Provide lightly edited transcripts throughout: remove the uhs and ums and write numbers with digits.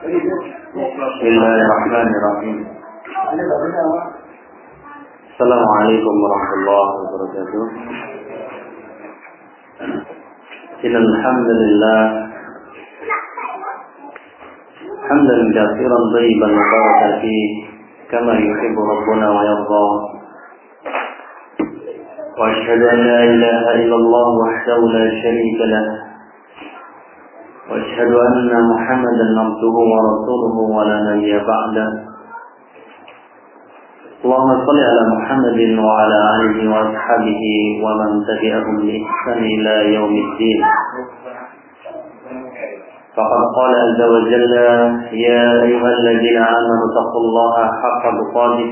Bismillahirrahmanirrahim. Assalamualaikum warahmatullahi wabarakatuh. Innal hamdalillah hamdan katsiran thayyiban mubarakan fihi kama yuhibbu rabbuna wa yarda. Wa asyhadu an la ilaha illallah wahdahu la syarika lah. وأشهد أن محمدا عبده ورسوله ولا نبي بعده اللهم صل على محمد وعلى آله وأصحابه ومن تبعهم بإحسان إلى يوم الدين فقد قال عز وجل يا أيها الذين آمنوا اتقوا الله حق تقاته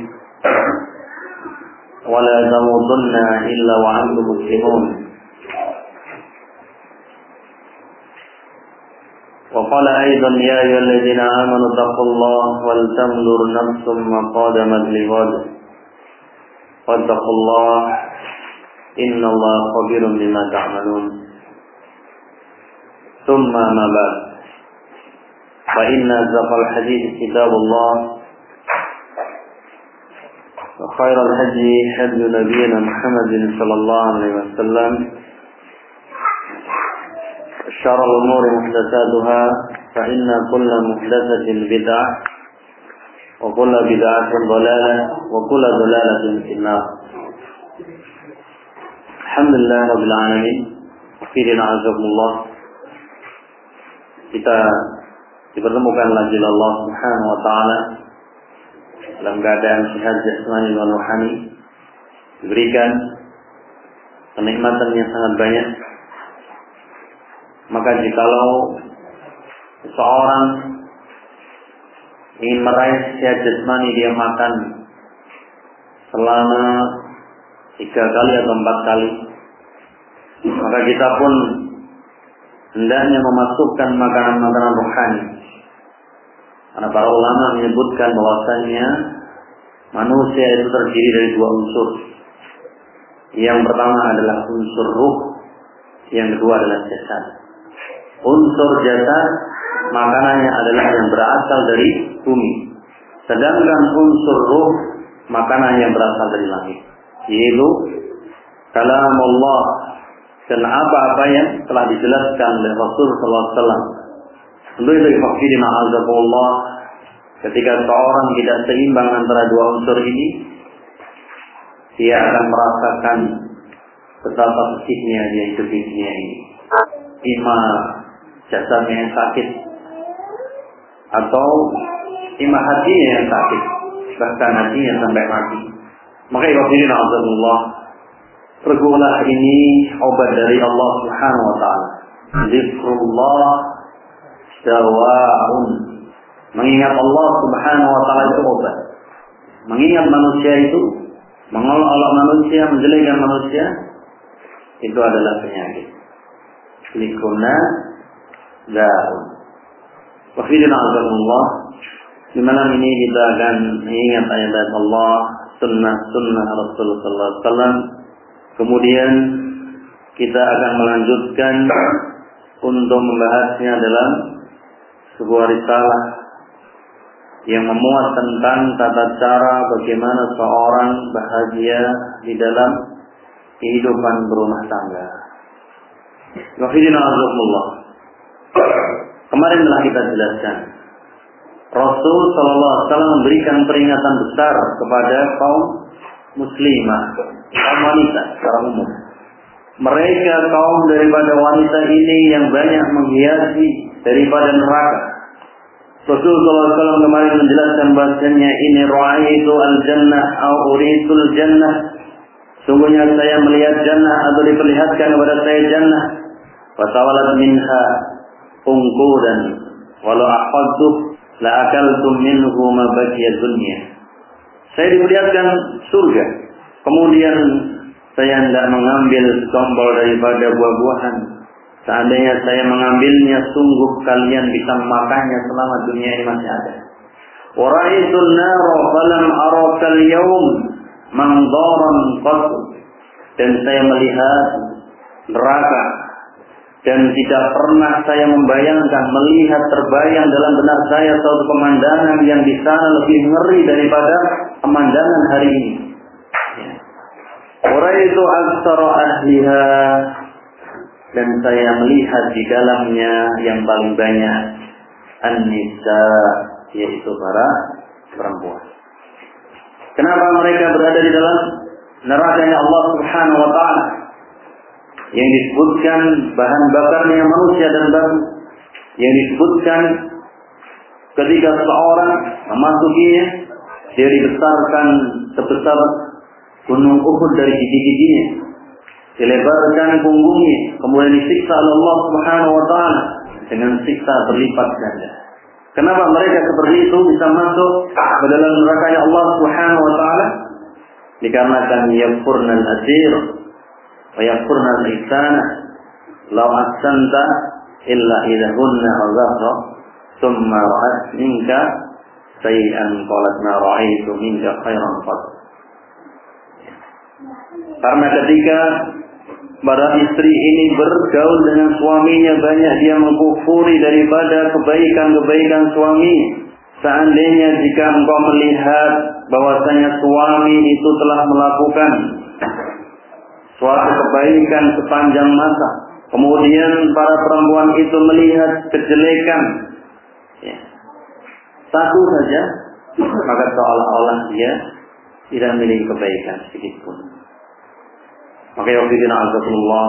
ولا تموتن إلا وأنتم مسلمون وقال أيضا يا أيها الذين آمنوا اتقوا الله ولتنظر نفس ما قدمت لغد واتقوا الله إن الله خبير بما تعملون ثم ما بعد فإن أصدق الحديث كتاب الله وخير الهدي هدي نبينا محمد صلى الله عليه وسلم شر الأمور محدثاتها فإن كل محدثة بدعة وكل بدعة ضلالة وكل ضلالة في النار. Alhamdulillah Rabbil Alamin. Akhirina azakumullah. Kita dipertemukan lagi oleh Allah Subhanahu wa taala dalam keadaan sehat jasmani dan rohani, diberikan kenikmatan yang sangat banyak. Maka jikalau seseorang ingin meraih sehat jasmani, dia makan selama 3 kali atau 4 kali, maka kita pun hendaknya memasukkan makanan-makanan rohani. Karena para ulama menyebutkan bahwasanya manusia itu terdiri dari 2 unsur. Yang pertama adalah unsur ruh, yang kedua adalah jasad. Unsur jasad makanannya adalah yang berasal dari bumi, sedangkan unsur ruh makanan yang berasal dari langit, yaitu kalam Allah dan apa-apa yang telah dijelaskan oleh Rasul sallallahu alaihi wasallam. Tentu itu fakirina azakumullah, ketika seorang tidak seimbang antara 2 unsur ini, dia akan merasakan betapa sedihnya dia hidup di dunia ini. Ima jasadnya yang sakit, atau ima hatinya yang sakit, bahkan hatinya sampai mati. Maka ikhwatirin azamullah, pergulah ini obat dari Allah Subhanahu wa taala. Zikrullah dawa'un. Mengingat Allah Subhanahu wa taala itu obat. Mengingat manusia itu, mengolok-olok manusia, menjelekkan manusia, itu adalah penyakit. Likunna da'un. Wakhidina azamullah, di malam ini kita akan mengingat ayat-ayat Allah, sunnah Rasulullah sallallahu alaihi wasallam. Kemudian kita akan melanjutkan untuk membahasnya dalam sebuah risalah yang memuat tentang tata cara bagaimana seorang bahagia di dalam kehidupan berumah tangga. Wahidina azamullah. Kemarin telah kita jelaskan, Rasul sallallahu alaihi wasallam memberikan peringatan besar kepada kaum muslimah, kaum wanita secara umum. Mereka kaum daripada wanita ini yang banyak menghiasi daripada neraka. Rasul sallallahu alaihi wasallam kemarin menjelaskan bahasanya ini ra'aitu al-jannah au uritul jannah. Sungguhnya saya melihat jannah atau diperlihatkan kepada saya jannah. Fatawalat minha ungqudan walau akhadtu la akaltum minhu ma baqiya dunya. Saya diperlihatkan surga, kemudian saya hendak mengambil tombol daripada buah-buahan. Seandainya saya mengambilnya, sungguh kalian bisa memakannya selama dunia ini masih ada. Wa ra'aytun nara falam arakal yawm manzaran qat. Dan saya melihat neraka, Dan tidak pernah saya membayangkan, melihat terbayang dalam benak saya suatu pemandangan yang di sana lebih ngeri daripada pemandangan hari ini. Waraitu aktsara ahliha, dan saya melihat di dalamnya yang paling banyak an-nisa, yaitu para perempuan. Kenapa mereka berada di dalam neraka-Nya Allah Subhanahu wa taala? Yang disebutkan bahan bakarnya manusia dan batu. Yang disebutkan ketika seorang memasukinya, dia dibesarkan sebesar gunung Uhud dari gigi-giginya, dilebarkan punggungnya, kemudian disiksa oleh Allah Subhanahu wa taala dengan siksa berlipat ganda. Kenapa mereka seperti itu bisa masuk ke dalam neraka-Nya Allah Subhanahu wa taala? Dikarenakan yakfurnal asir wa yakfurnal ihsana, law ahsanta illa idahunna azhara thumma ra'at minka sayyan qalat ma ra'aitu minka khairan qat. Karena ketika para istri ini bergaul dengan suaminya, banyak dia mengkufuri daripada kebaikan-kebaikan suami. Seandainya jika engkau melihat bahwasanya suami itu telah melakukan suatu kebaikan sepanjang masa, kemudian para perempuan itu melihat kejelekan satu saja, maka seolah-olah dia tidak memiliki kebaikan sedikit pun. Maka ya Allah,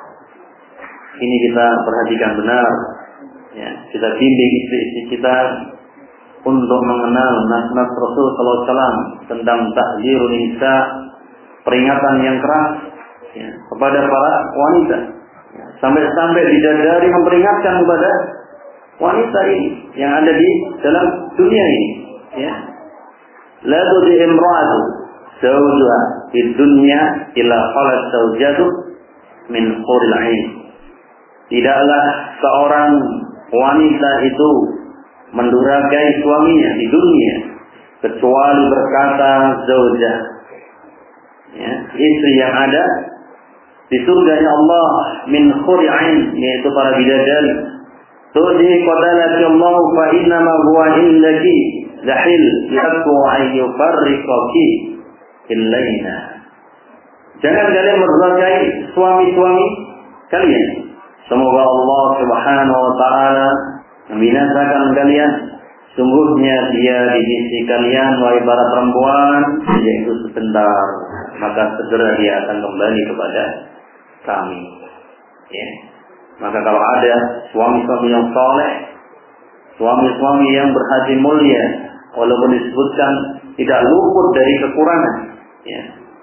ini kita perhatikan benar, ya, kita bimbing istri-istri kita untuk mengenal nas-nas Rasul sallallahu alaihi wasallam tentang tahdzirun nisa, peringatan yang keras, ya, kepada para wanita, ya, sampai-sampai bidadari memperingatkan kepada wanita ini yang ada di dalam dunia ini, ya, la tudhi imra'atu zawjuha fid dunya illa qalat zawjatu min huril 'ain. Tidaklah seorang wanita itu mendurhakai suaminya di dunia kecuali berkata zaujah, ya, istri yang ada di surganya Allah, min huril 'ain, yaitu para bidadari. Tudhi qadalati Allah fa inna ma huwa indaki dahil yaktu ayyufarriqaki illaina. Jangan kalian mendurhakai suami-suami kalian. Semoga Allah Subhanahu wa taala membinasakan kalian. Sungguhnya dia di sisi kalian, wahai para perempuan, yaitu sebentar, maka segera dia akan kembali kepada kami. Ya. Maka kalau ada suami-suami yang saleh, suami-suami yang berhati mulia, walaupun disebutkan tidak luput dari kekurangan, ya,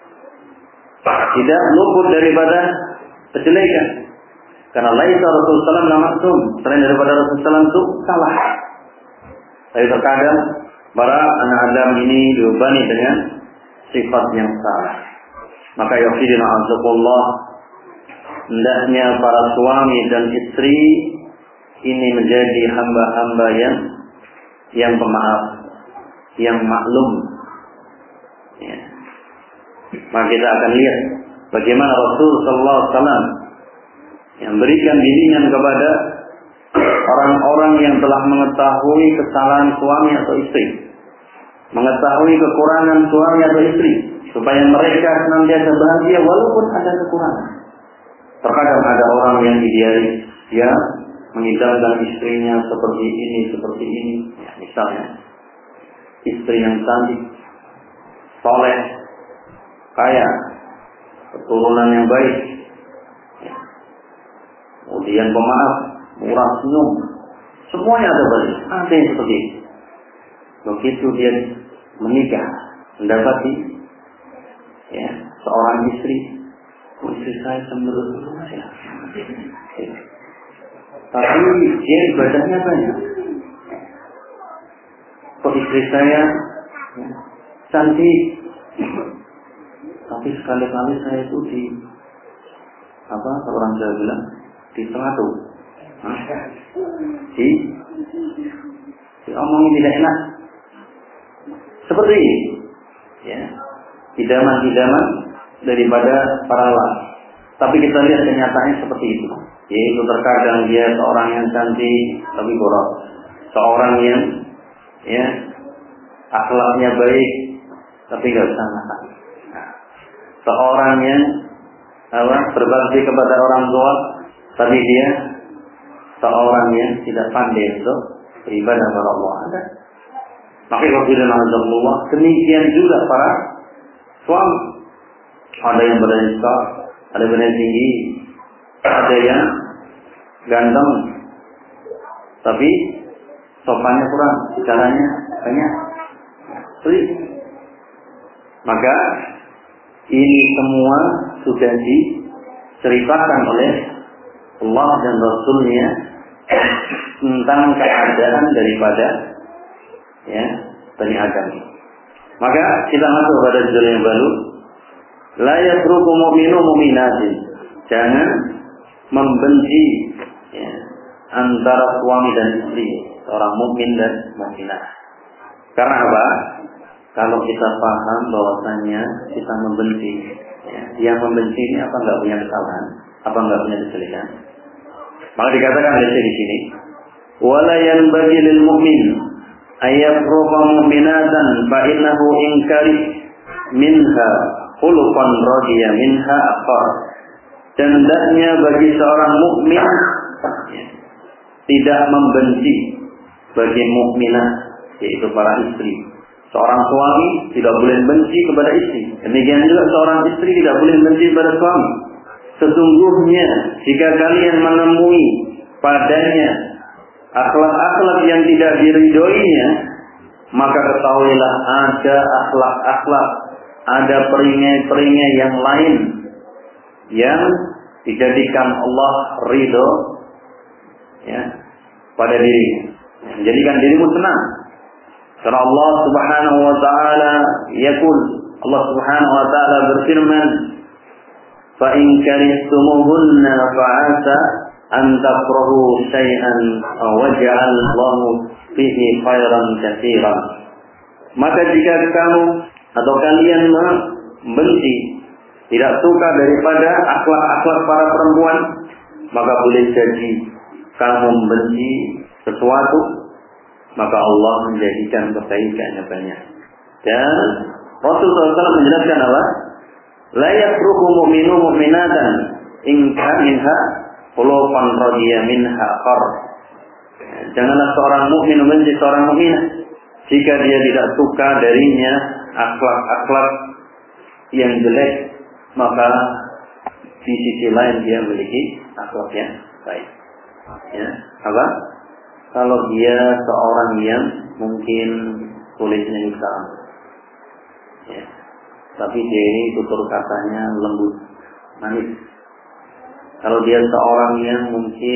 tidak luput daripada kejelekan. Karena laisa Rasulullah SAW maksum, selain daripada Rasulullah SAW itu salah. Tapi terkadang para anak Adam ini dibebani dengan sifat yang salah. Maka yaqidina azakullah, hendaknya para suami dan istri ini menjadi hamba-hamba yang pemaaf, yang maklum. Ya. Maka kita akan lihat bagaimana Rasul sallallahu alaihi wasallam yang berikan bimbingan kepada orang-orang yang telah mengetahui kesalahan suami atau istri, mengetahui kekurangan suami atau istri, supaya mereka senantiasa bahagia walaupun ada kekurangan. Terkadang ada orang yang idealis, dia mengidamkan istrinya seperti ini, ya, misalnya istri yang cantik, soleh, kaya, keturunan yang baik, ya, kemudian pemaaf, murah senyum, semuanya ada balik. Ada yang seperti itu. Begitu dia menikah, mendapati, ya, seorang istri saya cenderung ya. Tapi dia ibadahnya banyak. Kok istri saya, ya, cantik, tapi sekali-kali saya itu kalau orang Jawa bilang di tengah tuh, diomongin tidak enak. Seperti ini, ya, idaman-idaman daripada para lelaki. Tapi kita lihat kenyataannya seperti itu. Yaitu terkadang dia seorang yang cantik tapi boros, seorang yang akhlaknya baik tapi nggak bisa makan, seorang yang berbakti kepada orang tua tapi dia seorang yang tidak pandai untuk beribadah kepada Allah. Maka Allah, demikian juga para suami. Ada yang badannya besar, ada yang badannya tinggi, ada yang ganteng, tapi sopannya kurang, bicaranya banyak. Maka ini semua sudah diceritakan oleh Allah dan Rasulnya tentang keadaan daripada Bani Adam. Maka kita masuk pada judul yang baru. La yatruku mu'minu mu'minatin. Jangan membenci antara suami dan istri, seorang mukmin dan mukminah. Karena apa? Kalau kita paham bahwasanya kita membenci, yang membenci ini apa enggak punya kesalahan, apa enggak punya kesalahan. Maka dikatakan di sini, wala yanbaghi lil mu'min ayafruqa mu'minatan fa innahu in kari minha khuluqan radiya minha aqar. Dan hendaknya bagi seorang mukmin tidak membenci bagi mukminah, yaitu para istri. Seorang suami tidak boleh benci kepada istri. Demikian juga seorang istri tidak boleh benci kepada suami. Sesungguhnya jika kalian menemui padanya akhlak-akhlak yang tidak diridhoinya, maka ketahuilah ada akhlak-akhlak, ada peringai-peringai yang lain yang dijadikan Allah ridho pada dirinya, menjadikan dirimu senang. Karena Allah Subhanahu wa taala yaqul, Allah Subhanahu wa taala berfirman, fa in karihtumuhunna fa'asa an takrahu syai'an wa ja'al Allahu fihi khairan katsiran. Maka jika kamu atau kalian membenci, tidak suka daripada akhlak-akhlak para perempuan, maka boleh jadi kamu membenci sesuatu, maka Allah menjadikan kebaikannya banyak. Dan Rasulullah SAW menjelaskan apa? La yafruqu mu'minu mu'minatan in kana minha khuluqan radiya minha qar. Janganlah seorang mukmin membenci seorang mukminah jika dia tidak suka darinya akhlak-akhlak yang jelek, maka di sisi lain dia memiliki akhlak yang baik. Apa? Kalau dia seorang yang mungkin kulitnya hitam, tapi dia ini tutur katanya lembut, manis. Kalau dia seorang yang mungkin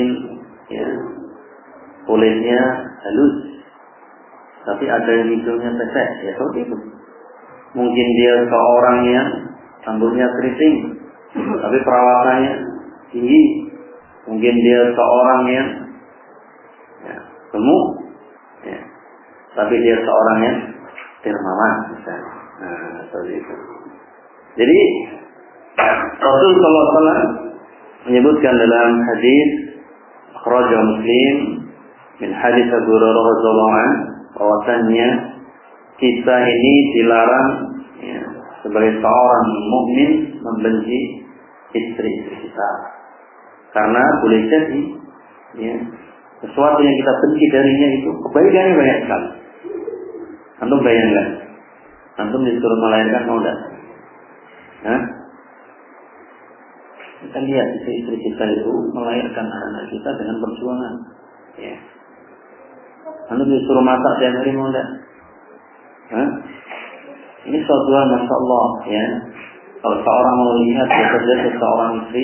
kulitnya halus, tapi ada yang hidungnya pesek, seperti itu. Mungkin dia seorang yang rambutnya keriting, tapi perawakannya tinggi. Mungkin dia seorang yang gemuk, tapi dia seorang yang dermawan, misalnya. Seperti itu. Jadi Rasulullah SAW menyebutkan dalam hadis akhrajahu Muslim min hadis Abu Hurairah radhiyallahu anhu, bahwasanya kita ini dilarang sebagai seorang mukmin membenci istri-istri kita, karena boleh jadi sesuatu yang kita benci darinya itu kebaikannya banyak sekali. Antum bayangkan, antum disuruh melahirkan, mau enggak? Kita lihat istri kita itu melahirkan anak kita dengan perjuangan. Antum disuruh masak tiap hari, mau enggak? Ini suatu hal Masya Allah, Kalau seorang melihat bekerja seorang istri,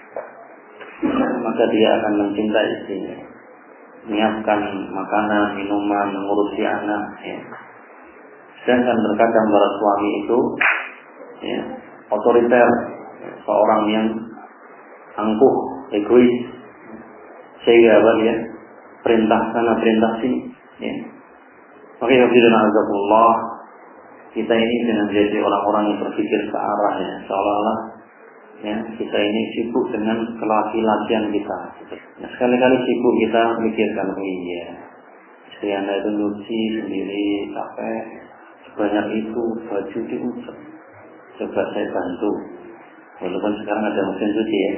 maka dia akan mencintai istrinya, menyiapkan makanan, minuman, mengurusi anak. Sedangkan terkadang para suami itu otoriter, seorang yang angkuh, egois, sehingga perintah sana perintah sini. Maka kita ini dengan jadi orang-orang yang berpikir ke arah seolah-olah Ya, kita ini sibuk dengan kelaki-lakian kita. Nah, sekali-kali sibuk kita mikirkan, oh iya, istri Anda itu nyuci sendiri, capek, sebanyak itu baju diusap. Coba saya bantu, walaupun sekarang ada mesin cuci ya.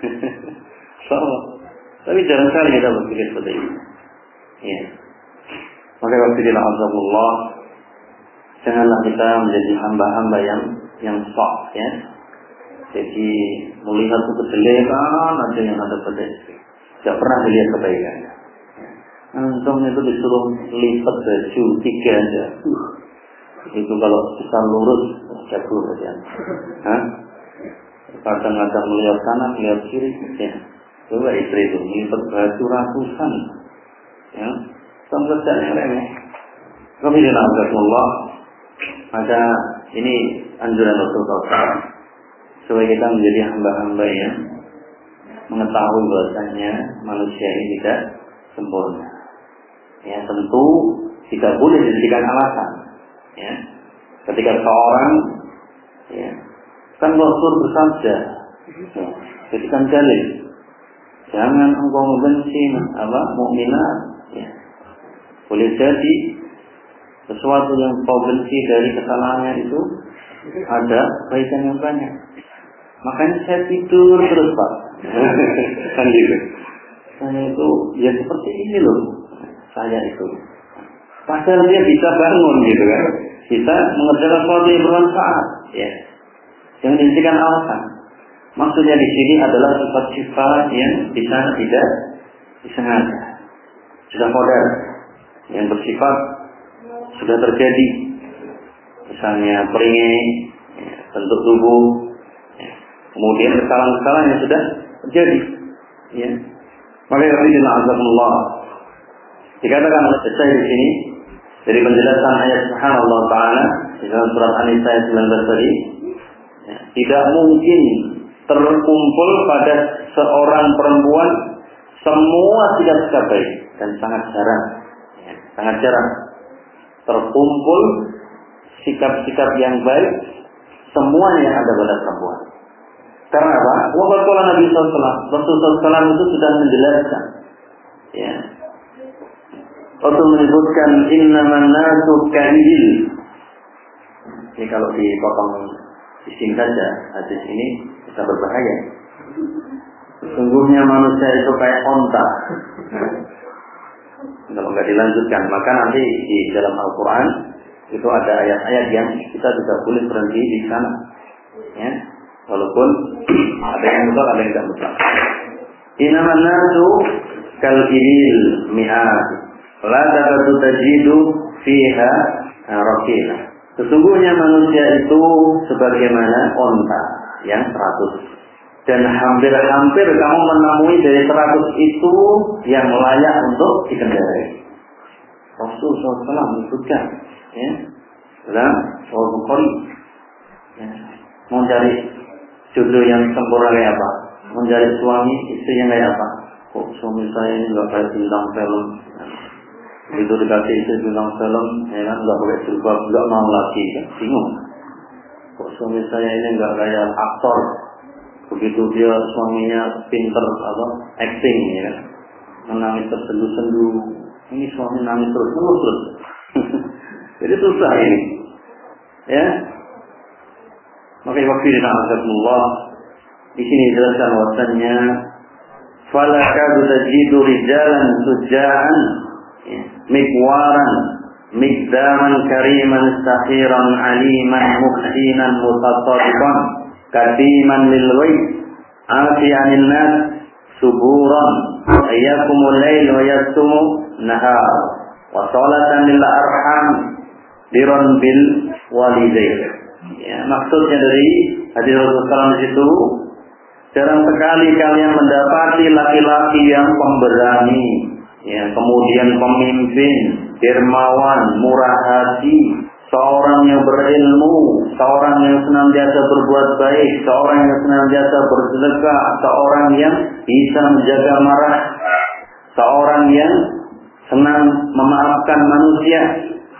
So, tapi jarang sekali kita berpikir seperti itu. Ya. Maka waktu di Allah, janganlah kita menjadi hamba-hamba yang sok, ya. Jadi melihat itu kejelekan aja yang ada pada istri, tidak pernah dilihat kebaikannya. Antumnya itu disuruh lipat baju 3 aja. Itu kalau bisa lurus, jago saja. Kadang-kadang melihat kanan, melihat kiri, ya. Coba istri itu lipat baju ratusan, ya. Sampai kerjanya remeh. Kemudian Allah, maka ini anjuran Rasulullah. Supaya kita menjadi hamba-hamba yang mengetahui bahwasanya manusia ini tidak sempurna. Ya, tentu tidak boleh dijadikan alasan. Ya, ketika seorang, ya, kan Rasul bersabda, jadikan dalil, jangan engkau membenci mukminat. Ya, boleh jadi sesuatu yang kau benci dari kesalahannya itu ada kebaikan yang banyak. Makanya saya tidur terus Pak. Kan gitu. Saya itu ya seperti ini loh. Saya itu. Padahal dia bisa bangun gitu kan. Bisa mengerjakan sesuatu yang bermanfaat. Ya. Yang dijadikan alasan. Maksudnya di sini adalah sifat-sifat yang bisa tidak disengaja. Sudah qadar. Yang bersifat sudah terjadi. Misalnya peringin, ya, bentuk tubuh, ya. Kemudian kesalahan-kesalahan yang sudah terjadi. Ya. Maka Allah dikatakan oleh Syekh di sini dari penjelasan ayat Subhanallah Taala di dalam surat An-Nisa ayat 19 tadi, ya, tidak mungkin terkumpul pada seorang perempuan semua sikap-sikap baik dan sangat jarang terkumpul sikap-sikap yang baik semuanya yang ada pada perempuan. Karena apa? Waqala Nabi sallallahu Rasulullah itu sudah menjelaskan. Ya. Rasul menyebutkan innaman nasu ka'il. Ini kalau dipotong disingkat saja hadis ini bisa berbahaya. Sesungguhnya manusia itu kayak onta. Kalau nggak dilanjutkan, maka nanti di dalam Al-Quran itu ada ayat-ayat yang kita tidak boleh berhenti di sana, ya. Walaupun ada yang betul, ada yang tidak betul. Innaman nasu kal ibil mi'at, la takadu tajidu fiha rakila. Sesungguhnya manusia itu sebagaimana onta yang 100. Dan hampir-hampir kamu menemui dari 100 itu yang layak untuk dikendarai. Rasulullah SAW menyebutkan, ya, dalam Sahih Bukhari, ya, mau cari jodoh yang sempurna kayak apa? Mau cari suami istri yang kayak apa? Kok suami saya ini nggak kayak bintang film? Itu dikasih istri bintang film, ya kan, nggak pakai jilbab, nggak mau lagi, kan? Bingung. Kok suami saya ini nggak kayak aktor? Begitu dia suaminya pinter acting, ya kan, menangis tersendu-sendu, ini suami nangis terus. Jadi susah ini, ya. Maka waktu di Allah di sini dijelaskan bahwasannya fala kadu tajidu rijalan sujaan, ya, mikwaran mikdaman kariman sahiran aliman muhsinan mutasadiqan kadiman lil ghaib afi'anil nas suburan ayyakumul lail wa yasumu nahar wa salatan lil arham diron bil walidain. Ya, maksudnya dari hadis Rasulullah SAW itu, jarang sekali kalian mendapati laki-laki yang pemberani, ya, kemudian pemimpin, dermawan, murah hati, seorang yang berilmu, seorang yang senantiasa berbuat baik, seorang yang senantiasa bersedekah, seorang yang bisa menjaga marah, seorang yang senang memaafkan manusia,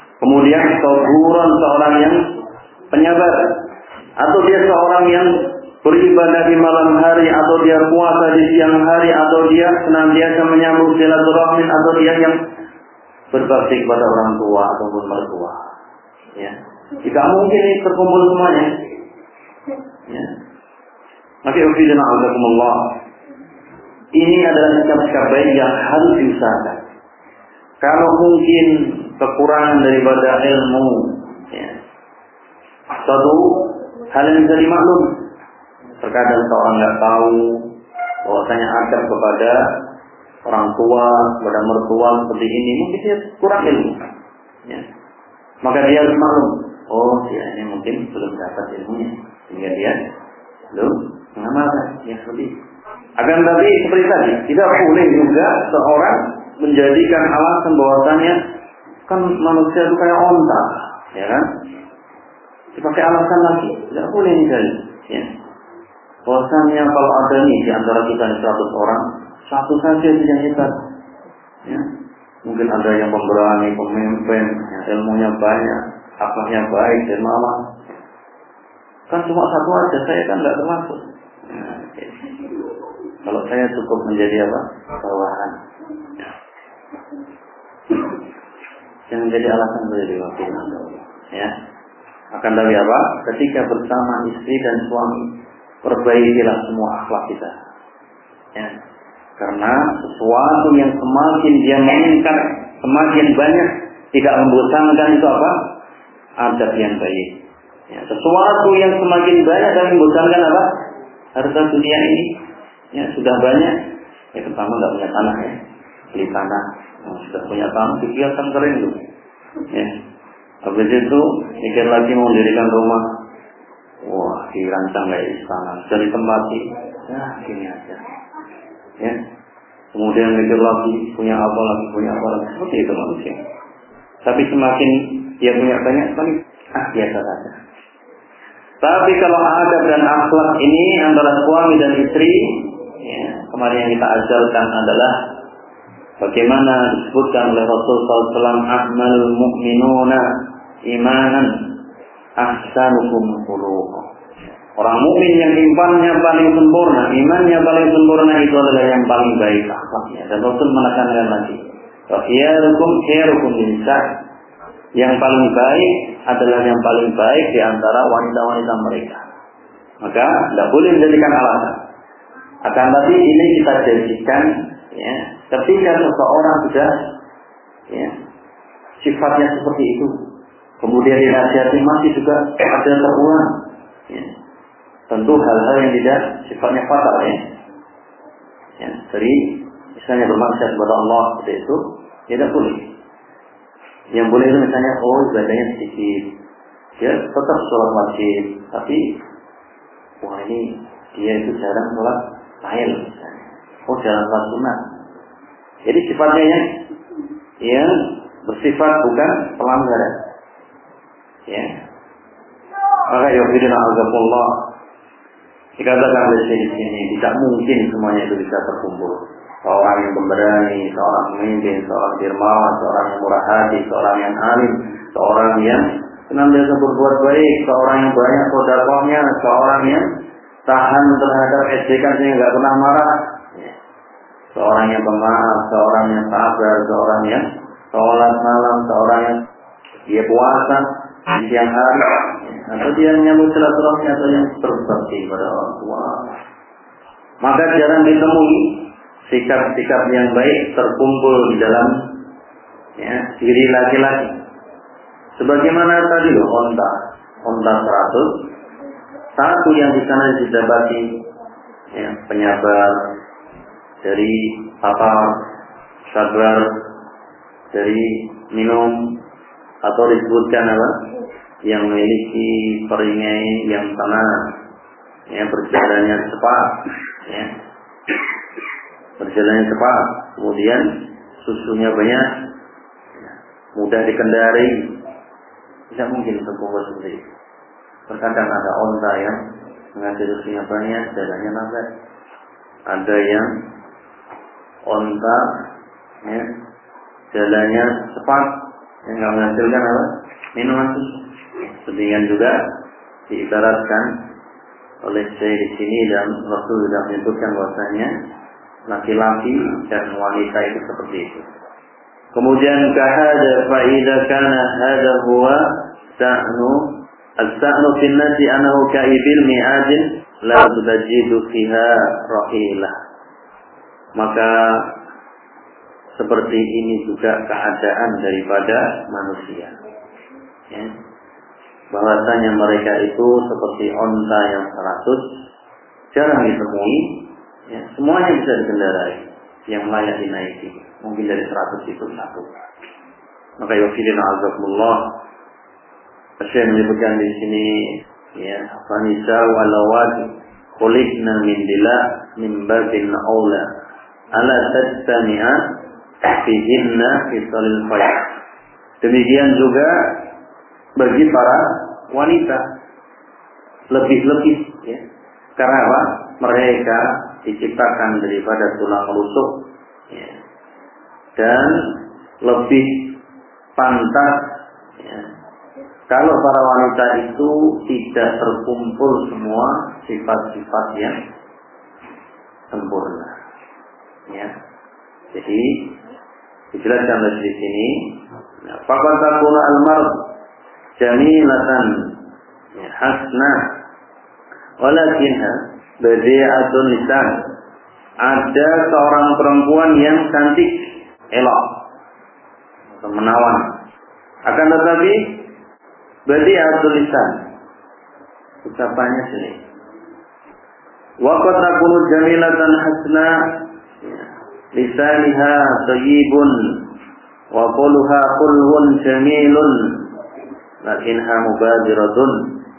kemudian saburan, seorang yang penyabar, atau dia seorang yang beribadah di malam hari, atau dia puasa di siang hari, atau dia senantiasa menyambung silaturahmi, atau dia yang berbakti kepada orang tua ataupun mertua. Ya, tidak mungkin ini terkumpul semuanya. Ya. Maka ukhidina azakumullah, ini adalah sikap-sikap baik yang harus diusahakan. Kalau mungkin kekurangan daripada ilmu, ya, satu hal yang bisa dimaklum. Terkadang seorang nggak tahu bahwasanya adab kepada orang tua, kepada mertua seperti ini, mungkin dia kurang ilmu. Ya. Maka dia harus maklum, oh dia ini mungkin belum dapat ilmunya, sehingga dia belum mengamalkan. Ya seperti. Akan tapi seperti tadi, tidak boleh juga seorang menjadikan alasan bahwasanya kan manusia itu kayak onta, ya kan? Dipakai alasan lagi, tidak boleh nih kali. Ya. Bahwasanya kalau ada nih di antara kita 100 orang, satu saja yang hebat. Ya. Mungkin ada yang pemberani, pemimpin, ya, ilmunya banyak, akhlaknya baik dan malah kan cuma satu aja, saya kan tidak termasuk. Nah, okay. Kalau saya cukup menjadi apa? Bawahan. Yang menjadi alasan menjadi wakil. Ya. Akan dari apa? Ketika bersama istri dan suami, perbaikilah semua akhlak kita. Ya. Karena sesuatu yang semakin dia meningkat, semakin banyak, tidak membosankan itu apa? Adab yang baik. Ya. Sesuatu yang semakin banyak dan membosankan apa? Harta dunia ini, ya sudah banyak. Ya pertama nggak punya tanah ya, beli tanah. Nah, sudah punya tanah, dibiarkan kering dulu. Ya. Habis itu mikir lagi mau mendirikan rumah. Wah, dirancang kayak istana, dari tempati. Nah, gini aja. Ya. Kemudian mikir lagi, punya apa lagi. Seperti itu manusia. Tapi semakin dia punya banyak, semakin biasa saja. Tapi kalau adab dan akhlak ini antara suami dan istri, ya, kemarin yang kita ajarkan adalah bagaimana disebutkan oleh Rasulullah SAW, ahmalul mu'minuna imanan ahsanukum khuluqan. Orang mukmin yang imannya paling sempurna, imannya paling sempurna itu adalah yang paling baik akhlaknya. Dan Rasul menekankan lagi, khairukum lin-nisa, yang paling baik adalah yang paling baik di antara wanita-wanita mereka. Maka tidak boleh menjadikan alasan. Akan tapi ini kita jadikan, ya, ketika seseorang sudah, ya, sifatnya seperti itu, kemudian dinasihati masih juga ada terulang, ya. Tentu hal-hal yang tidak sifatnya fatal, ya. Ya, dari misalnya bermaksud kepada Allah seperti itu, tidak boleh. Yang boleh itu misalnya, ibadahnya sedikit, dia tetap sholat wajib, tapi wah ini dia itu jarang sholat lain, misalnya. Jarang sholat sunat. Jadi sifatnya yang bersifat bukan pelanggaran. Ya. Maka yauhidina azakumullah, dikatakan oleh di sini tidak mungkin semuanya itu bisa terkumpul. Seorang yang pemberani, seorang pemimpin, seorang dermawan, seorang yang murah hati, seorang yang alim, seorang yang senantiasa berbuat baik, seorang yang banyak sedekahnya, seorang yang tahan terhadap ejekan sehingga tidak pernah marah, seorang yang pemaaf, seorang yang sabar, seorang yang sholat malam, seorang yang dia puasa di siang hari, atau dia menyambut silaturahmi, atau yang berbakti pada orang tua. Maka jarang ditemui sikap-sikap yang baik terkumpul di dalam, ya, diri laki-laki. Sebagaimana tadi loh, onta 100, satu yang di sana didapati, ya, penyabar dari sabar dari minum, atau disebutkan apa? Yang memiliki peringai yang tenang, ya, berjalannya cepat, ya. Berjalannya cepat, kemudian susunya banyak, mudah dikendarai. Tidak mungkin terkumpul seperti itu. Terkadang ada onta yang mengajar susunya banyak, jalannya lambat. Ada yang onta, ya, jalannya cepat, yang tidak menghasilkan apa? Minuman susu. Demikian juga diibaratkan oleh saya di sini, dan Rasul sudah menyebutkan bahwasanya laki-laki dan wanita itu seperti itu. Kemudian kahada fa idza kana hada huwa sa'nu as-sa'nu fil nasi annahu ka'ibil mi'adin la tudajidu fiha rahilah. Maka seperti ini juga keadaan daripada manusia, ya. Bahwasanya mereka itu seperti onta yang 100, jarang ditemui, ya. Semuanya bisa dikendarai, yang layak dinaiki, mungkin dari 100 itu 1. Maka yufidina azakumullah, Syekh menyebutkan di sini, ya, fanisa walawat khuliqna min dila min babil aula ala tajtami'a fihinna fisalil fayah. Demikian juga bagi para wanita lebih-lebih, ya. Karena apa? Mereka diciptakan daripada tulang rusuk, ya. Dan lebih pantas, ya, kalau para wanita itu tidak terkumpul semua sifat-sifat yang sempurna, ya. Jadi dijelaskan di sini, faqad takunu al-mard jamilatan, ya, hasna walakinha badi'atun lisan. Ada seorang perempuan yang cantik, elok, menawan, akan tetapi badi'atun lisan, ucapannya sulit. Wa qad takunu jamilatan hasna, lisaniha thayyibun wa quluha qulhun jamilun lakinha mubadiratun.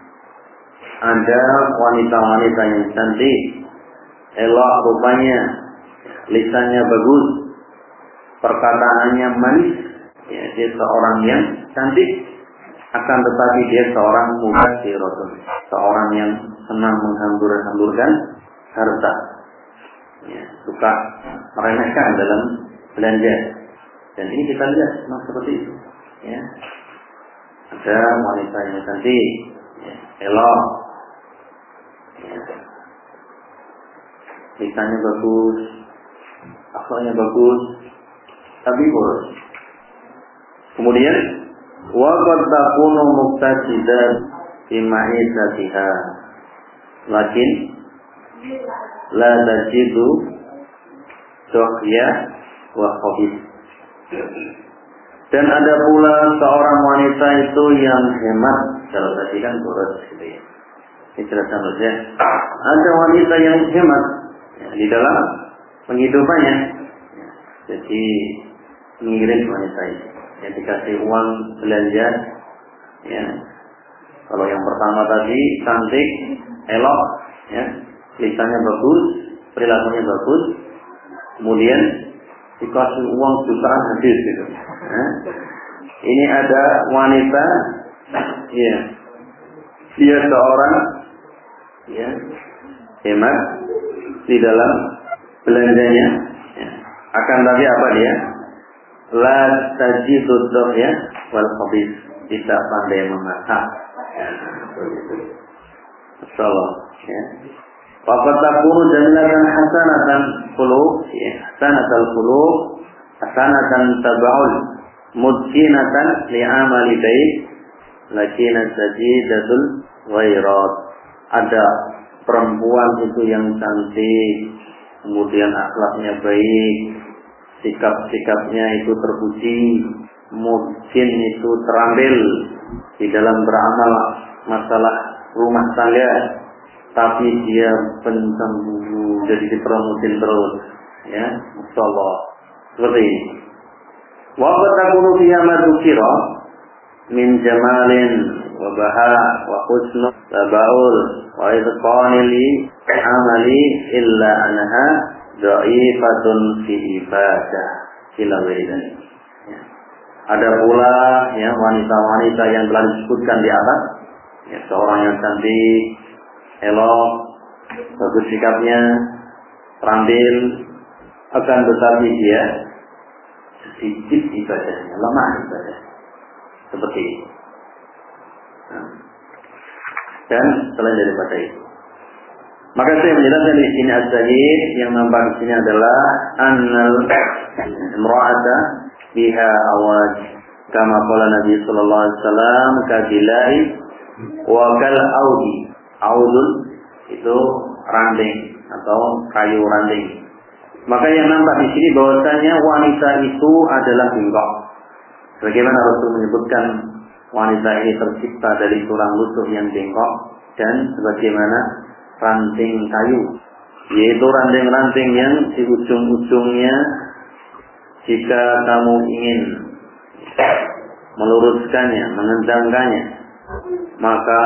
Ada wanita-wanita yang cantik, elok rupanya, lisannya bagus, perkataannya manis, ya, dia seorang yang cantik, akan tetapi dia seorang mubadiratun, seorang yang senang menghambur-hamburkan harta, ya, suka meremehkan dalam belanja. Dan ini kita lihat memang seperti itu, ya. Ada wanita yang cantik, ya, elok, ya, lisannya bagus, akhlaknya bagus, tapi boros. Kemudian wa qad takunu muqtasidan fi ma'isatiha lakin la tajidu dohya wa khabith. Dan ada pula seorang wanita itu yang hemat, kalau tadi kan boros gitu, ya. Ini jelaskan saja. Ada wanita yang hemat, ya, di dalam penghidupannya, ya. Jadi mengirit wanita itu, yang dikasih uang belanja, ya. Kalau yang pertama tadi cantik, elok, ya, lisannya bagus, perilakunya bagus, kemudian dikasih uang jutaan habis gitu. Ya. Ini ada wanita, ya, dia seorang, ya, hemat di dalam belanjanya, ya. Akan tapi apa dia? La tajidu dohya wal khabith, tidak pandai memasak. Masyaallah, ya. Faqad takunu jamilatan hasanatan qulub, ya, hasanatul qulub, hasanatan tabaul mudkinatan li'amali baik, lakinat sajidatul ghairat. Ada perempuan itu yang cantik, kemudian akhlaknya baik, sikap-sikapnya itu terpuji, mungkin itu terampil di dalam beramal masalah rumah tangga, tapi dia pencemburu, jadi dipromotin terus, ya, masyaallah, seperti ini. Wa qad takunu fiha ma dzukira min jamalin wa baha wa husn tabaul wa itqanil amali illa anha dha'ifatun fi ibadah ila waidan. Ada pula, ya, wanita-wanita yang telah disebutkan di atas, ya, seorang yang cantik, elok, bagus sikapnya, terampil, akan tetapi dia sedikit ibadahnya, lemah ibadah, seperti itu. Dan selain daripada itu, Maka saya menjelaskan di sini as-sahih yang nampak di sini adalah annal imra'ata biha awaj kama qala Nabi sallallahu alaihi wasallam kadilai wa kal audi. Audun itu ranting atau kayu ranting. Maka yang nampak di sini bahwasanya wanita itu adalah bengkok. Bagaimana Rasul menyebutkan wanita ini tercipta dari tulang rusuk yang bengkok dan sebagaimana ranting kayu, yaitu ranting-ranting yang di ujung-ujungnya jika kamu ingin meluruskannya, mengenjangkannya, maka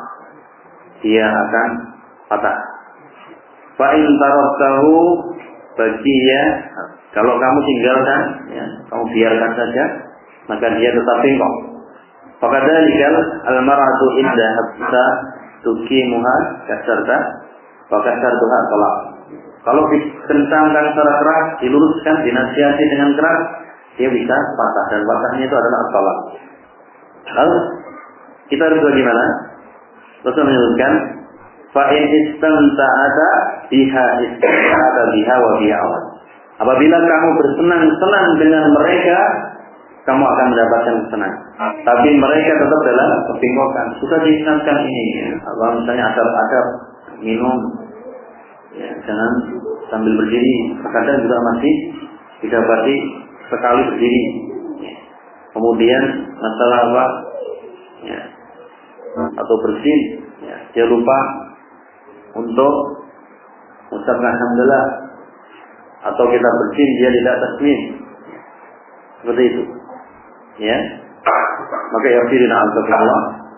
dia akan patah. Fa in taraktahu baqiya, kalau kamu tinggalkan, ya, kamu biarkan saja, maka dia tetap bengkok. Fakadzalikal al-mar'atu idza habsa tuqimuha kasarta wa kasartuha talaq. Kalau dikencangkan secara keras, diluruskan, dinasihati dengan keras, dia bisa patah, dan patahnya itu adalah talaq. Lalu kita harus bagaimana? Rasul menyebutkan fa in istamta'ata biha istamta'ata biha wa biha awad. Apabila kamu bersenang-senang dengan mereka, kamu akan mendapatkan kesenangan. Tapi mereka tetap dalam kebengkokan. Sudah diingatkan ini, ya. Kalau misalnya adab-adab minum, ya, jangan sambil berdiri. Kadang juga masih didapati sekali berdiri. Ya. Kemudian masalah apa? Ya. Atau bersin, ya. Dia lupa untuk mengucapkan alhamdulillah. Atau kita bersin dia tidak tasbih. Seperti itu. Ya, maka ya firina Allah,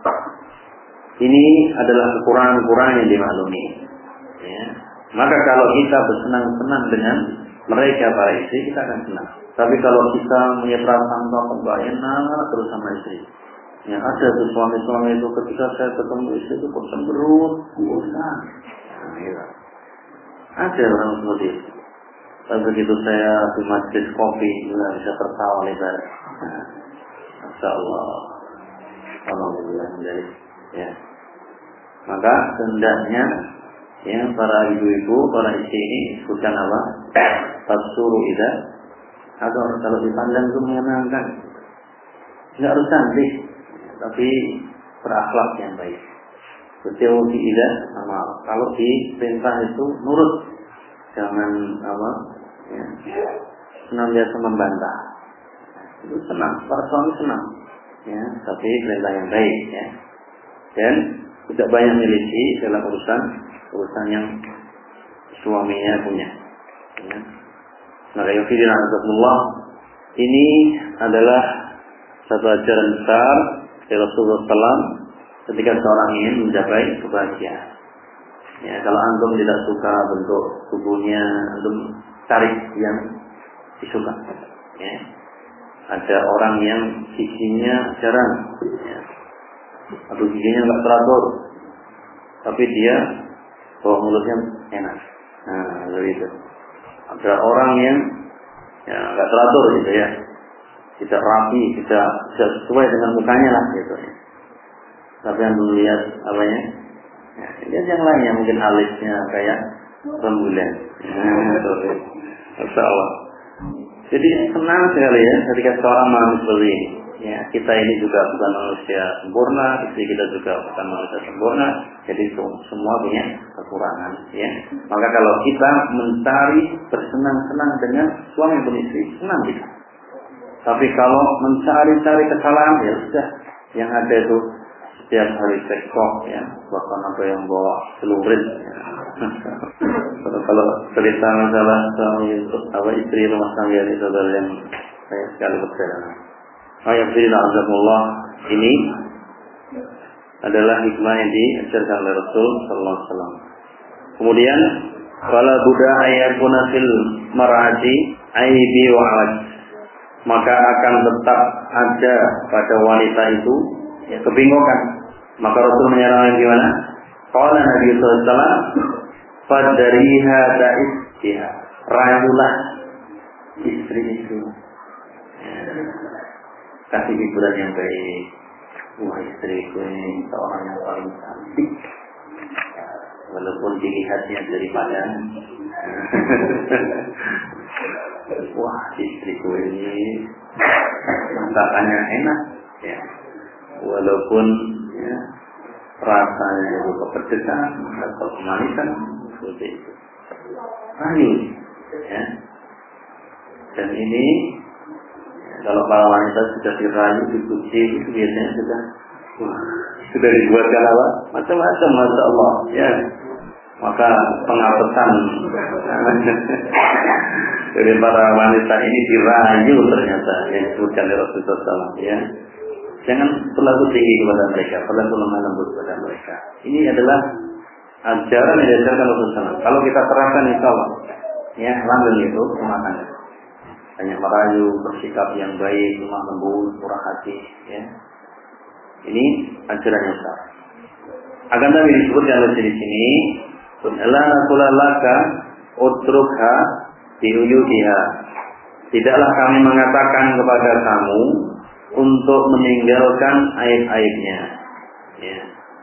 ini adalah kekurangan-kekurangan yang dimaklumi. Ya. Maka kalau kita bersenang-senang dengan mereka para istri, kita akan senang. Tapi kalau kita punya perasaan bahwa enak terus sama istri, ya ada tuh suami-suami itu ketika saya ketemu istri itu kok cemberut, bosan. Nah, ya. Ada orang seperti itu. Dan begitu saya di majelis kopi, nggak bisa tertawa lebar. Masya Allah, alhamdulillah menjadi. Ya. Maka hendaknya, ya, para ibu-ibu, para istri ini disebutkan apa? Tabsuru ida, agar kalau dipandang itu menyenangkan. Tidak harus cantik, tapi berakhlak yang baik. Berteori ida, sama. Kalau diperintah itu nurut, jangan apa? Ya, senantiasa membantah. Itu senang, para suami senang, ya, tapi perintah yang baik, ya, dan tidak banyak miliki dalam urusan yang suaminya punya. Ya. Maka Allah, ini adalah satu ajaran besar dari Rasulullah SAW ketika seorang ingin mencapai kebahagiaan. Ya, kalau antum tidak suka bentuk tubuhnya, antum cari yang disuka. Ya. Ada orang yang giginya jarang, ya, atau giginya nggak teratur, tapi dia bawa mulutnya enak. Nah, begitu. Ada orang yang nggak teratur gitu ya, tidak rapi, tidak sesuai dengan mukanya lah gitu ya. Tapi yang melihat apanya, ya, lihat yang lain yang mungkin alisnya kayak rembulan. Masya Allah. Jadi senang sekali ya ketika seorang manusia seperti ini. Ya, kita ini juga bukan manusia sempurna, istri kita juga bukan manusia sempurna. Jadi semua punya kekurangan. Ya. Maka kalau kita mencari bersenang-senang dengan suami dan istri, senang kita. Tapi kalau mencari-cari kesalahan, ya sudah. Yang ada itu setiap hari cekcok, ya, bahkan apa yang bawa celurit. Ya. Kalau cerita masalah suami apa istri rumah tangga ini saudara yang saya sekali percaya. Alhamdulillah, ini adalah hikmah yang diajarkan oleh Rasul Sallallahu Alaihi Wasallam. Kemudian, fala buddha ayakuna fil mar'ati aibi wa awaj, maka akan tetap ada pada wanita itu ya, kebingungan. Maka Rasul menyarankan gimana? Qala Nabi Sallallahu Alaihi Wasallam, fadariha da'istiha, rayulah istri-istri, kasih hiburan yang baik. Wah, istriku ini seorang yang paling cantik, walaupun dilihatnya daripada wah istriku ini masakannya enak, ya. Walaupun ya, rasanya itu kepedesan atau kemanisan seperti itu. Rayu, ya. Dan ini kalau para wanita sudah dirayu, dipuji, itu biasanya sudah dibuatkan apa? Macam-macam, masya Allah, ya. Maka pengapesan dari para wanita ini dirayu ternyata yang disebutkan oleh Rasulullah SAW, ya. Jangan berlaku tinggi kepada mereka, berlaku lemah lembut kepada mereka. Ini adalah ajaran yang diajarkan Rasulullah. Kalau kita terapkan insya Allah, ya, langgeng itu rumah tangga. Banyak merayu, bersikap yang baik, lemah lembut, murah hati, ya. Ini ajaran yang besar. Akan tapi disebutkan di sini, "La naqulalaka utrukha biuyudiha." Tidaklah kami mengatakan kepada kamu untuk meninggalkan aib-aibnya. Ya.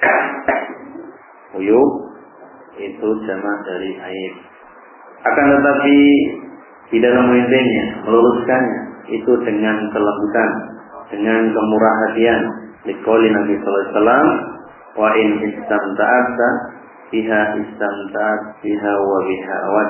Uyub itu jamak dari aib. Akan tetapi di dalam memimpinnya, meluruskannya itu dengan kelembutan, dengan kemurah hatian. Liqauli Nabi sallallahu alaihi wasallam, "Wa in istamta'ata biha istamta'at biha wa biha awad."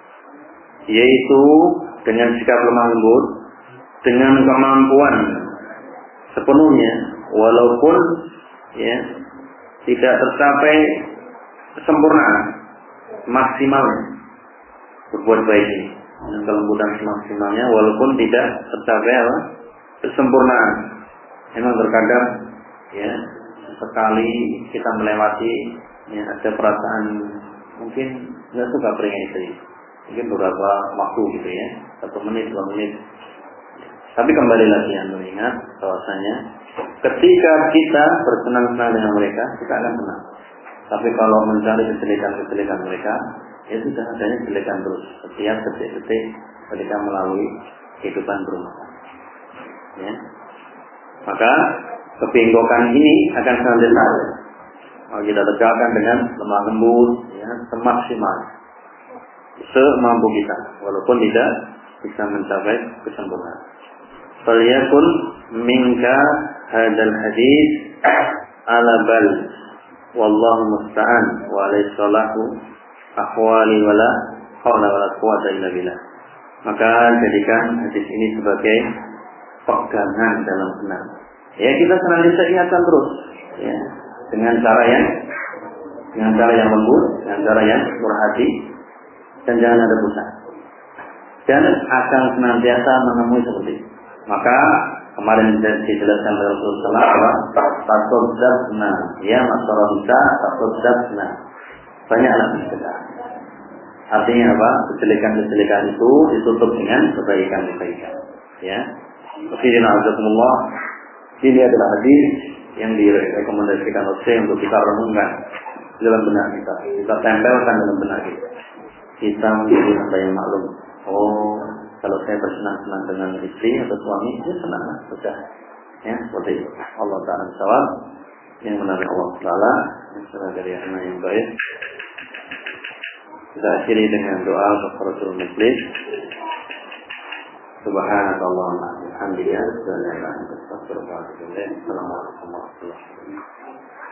Yaitu dengan sikap lemah lembut, dengan kemampuan sepenuhnya, walaupun ya tidak tercapai kesempurnaan maksimalnya berbuat baik ini, dengan kelembutan maksimalnya, walaupun tidak tercapai apa? Kesempurnaan. Memang terkadang ya sekali kita melewati ya, ada perasaan mungkin nggak suka pengen istri, mungkin beberapa waktu gitu ya, 1 menit 2 menit. Tapi kembali lagi yang mengingat bahwasanya ketika kita bersenang-senang dengan mereka, kita akan senang. Tapi kalau mencari kejelekan-kejelekan mereka, ya sudah adanya kejelekan terus setiap detik-detik ketika melalui kehidupan berumah tangga. Ya. Maka kebengkokan ini akan senantiasa kalau kita tegakkan dengan lemah lembut, ya, semaksimal, semampu kita, walaupun tidak bisa mencapai kesempurnaan. Falyakun minka hadal hadis ala bal wallahu musta'an wa alayhi salatu ahwali wala hawla wala quwwata illa billah. Maka jadikan hadis ini sebagai pegangan dalam benak. Ya, kita senantiasa ingatkan terus ya, dengan cara yang lembut, dengan cara yang murah hati, dan jangan ada bosan. Dan akan senantiasa menemui seperti itu. Maka kemarin dijelaskan oleh Rasulullah bahwa tasoddaqna, ya masyarakat kita tasoddaqna, banyaklah sedekah. Artinya apa? Kejelekan-kejelekan itu ditutup dengan kebaikan-kebaikan. Ya. Sayyidina Abdullah, ini adalah hadis yang direkomendasikan oleh untuk kita renungkan dalam benak kita. Kita tempelkan dalam benak kita. Kita menjadi hamba yang maklum. Oh, kalau saya bersenang-senang dengan istri atau suami, ya senanglah, sudah. Ya, seperti itu. Allah Ta'ala sawab, yang benar Allah Ta'ala, yang salah dari anak yang baik. Kita akhiri dengan doa kafaratul majlis. Subhanakallahumma wa bihamdika, asyhadu an la ilaha illa anta, astaghfiruka wa atubu ilaik. Assalamualaikum warahmatullahi wabarakatuh.